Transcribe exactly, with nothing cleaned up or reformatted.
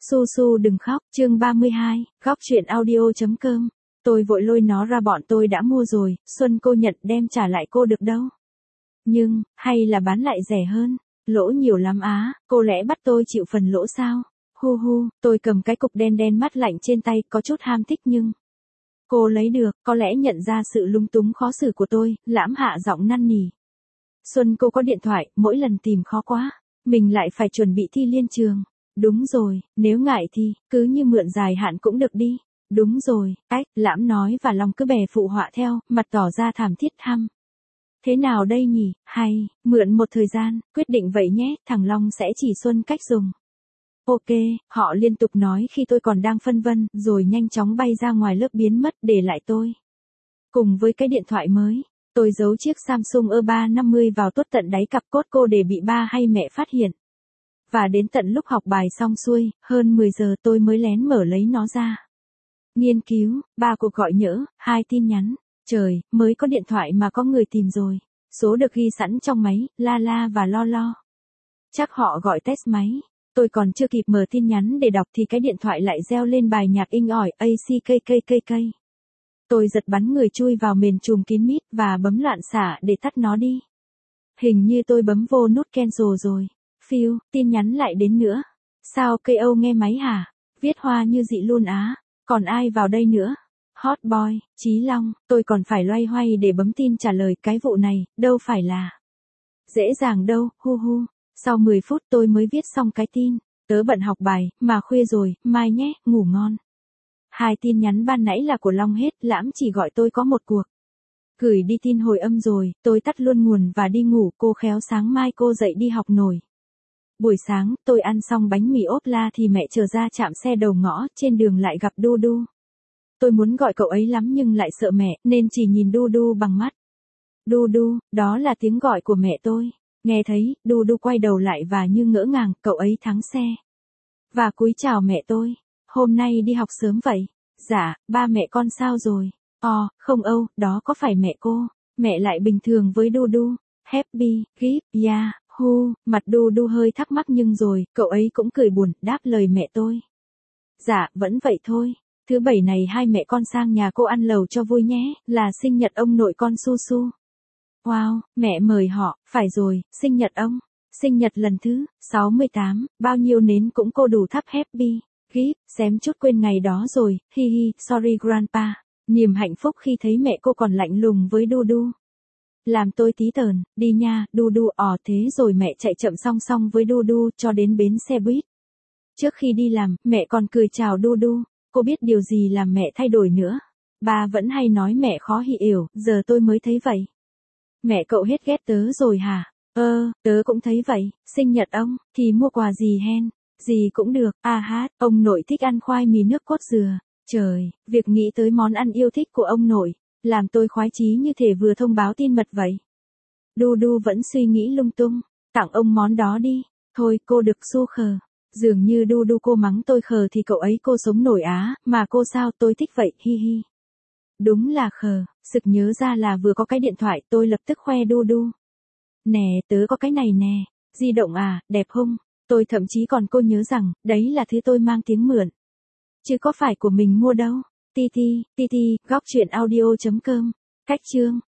Su Su đừng khóc, chương ba mươi hai, góc truyện audio.com. Tôi vội lôi nó ra, bọn tôi đã mua rồi, Xuân cô nhận đem trả lại cô được đâu. Nhưng, hay là bán lại rẻ hơn, lỗ nhiều lắm á, cô lẽ bắt tôi chịu phần lỗ sao? Hu hu, tôi cầm cái cục đen đen mát lạnh trên tay, có chút ham thích nhưng... Cô lấy được, có lẽ nhận ra sự lung túng khó xử của tôi, lãm hạ giọng năn nỉ. Xuân cô có điện thoại, mỗi lần tìm khó quá, mình lại phải chuẩn bị thi liên trường. Đúng rồi, nếu ngại thì, cứ như mượn dài hạn cũng được đi. Đúng rồi, ách, lãm nói và Long cứ bè phụ họa theo, mặt tỏ ra thảm thiết hăm. Thế nào đây nhỉ, hay, mượn một thời gian, quyết định vậy nhé, thằng Long sẽ chỉ Xuân cách dùng. Ok, họ liên tục nói khi tôi còn đang phân vân, rồi nhanh chóng bay ra ngoài lớp biến mất để lại tôi. Cùng với cái điện thoại mới, tôi giấu chiếc Samsung E ba năm mươi vào tuốt tận đáy cặp cốt cô để bị ba hay mẹ phát hiện. Và đến tận lúc học bài xong xuôi, hơn mười giờ tôi mới lén mở lấy nó ra. Nghiên cứu, ba cuộc gọi nhỡ, hai tin nhắn. Trời, mới có điện thoại mà có người tìm rồi. Số được ghi sẵn trong máy, la la và lo lo. Chắc họ gọi test máy. Tôi còn chưa kịp mở tin nhắn để đọc thì cái điện thoại lại reo lên bài nhạc inh ỏi a xê ca ca ca ca. Tôi giật bắn người chui vào mền trùm kín mít và bấm loạn xả để tắt nó đi. Hình như tôi bấm vô nút cancel rồi. Phiêu, tin nhắn lại đến nữa. Sao cây Âu nghe máy hả? Viết hoa như dị luôn á. Còn ai vào đây nữa? Hot boy, Chí Long, tôi còn phải loay hoay để bấm tin trả lời cái vụ này, đâu phải là dễ dàng đâu, hu hu. Sau mười phút tôi mới viết xong cái tin. Tớ bận học bài, mà khuya rồi, mai nhé, ngủ ngon. Hai tin nhắn ban nãy là của Long hết, lãm chỉ gọi tôi có một cuộc. Gửi đi tin hồi âm rồi, tôi tắt luôn nguồn và đi ngủ, cô khéo sáng mai cô dậy đi học nổi. Buổi sáng, tôi ăn xong bánh mì ốp la thì mẹ chờ ra trạm xe đầu ngõ, trên đường lại gặp Du Du. Tôi muốn gọi cậu ấy lắm nhưng lại sợ mẹ, nên chỉ nhìn Du Du bằng mắt. Du Du, đó là tiếng gọi của mẹ tôi. Nghe thấy, Du Du quay đầu lại và như ngỡ ngàng, cậu ấy thắng xe. Và cúi chào mẹ tôi. Hôm nay đi học sớm vậy? Dạ, ba mẹ con sao rồi? Ồ, không Âu, đó có phải mẹ cô? Mẹ lại bình thường với Du Du. Happy, gift, yeah. Hu, mặt Du Du hơi thắc mắc nhưng rồi, cậu ấy cũng cười buồn, đáp lời mẹ tôi. Dạ, vẫn vậy thôi. Thứ bảy này hai mẹ con sang nhà cô ăn lẩu cho vui nhé, là sinh nhật ông nội con Su Su. Wow, mẹ mời họ, phải rồi, sinh nhật ông. Sinh nhật lần thứ sáu mươi tám, bao nhiêu nến cũng cô đủ thắp happy. Gift, xém chút quên ngày đó rồi, hi hi, sorry grandpa. Niềm hạnh phúc khi thấy mẹ cô còn lạnh lùng với Du Du. Làm tôi tí tờn, đi nha, Du Du, ỏ thế rồi mẹ chạy chậm song song với Du Du cho đến bến xe buýt. Trước khi đi làm, mẹ còn cười chào Du Du, cô biết điều gì làm mẹ thay đổi nữa. Ba vẫn hay nói mẹ khó hiểu, giờ tôi mới thấy vậy. Mẹ cậu hết ghét tớ rồi hả? Ơ, tớ cũng thấy vậy, sinh nhật ông, thì mua quà gì hen? Gì cũng được, à hát, ông nội thích ăn khoai mì nước cốt dừa. Trời, việc nghĩ tới món ăn yêu thích của ông nội, làm tôi khoái chí như thể vừa thông báo tin mật vậy. Du Du vẫn suy nghĩ lung tung, tặng ông món đó đi, thôi cô được Su khờ. Dường như Du Du cô mắng tôi khờ thì cậu ấy cô sống nổi á, mà cô sao tôi thích vậy, hi hi. Đúng là khờ, sực nhớ ra là vừa có cái điện thoại tôi lập tức khoe Du Du. Nè, tớ có cái này nè, di động à, đẹp không? Tôi thậm chí còn cô nhớ rằng, đấy là thứ tôi mang tiếng mượn. Chứ có phải của mình mua đâu. Ti ti, ti ti, góc truyện audio.com. Cách chương.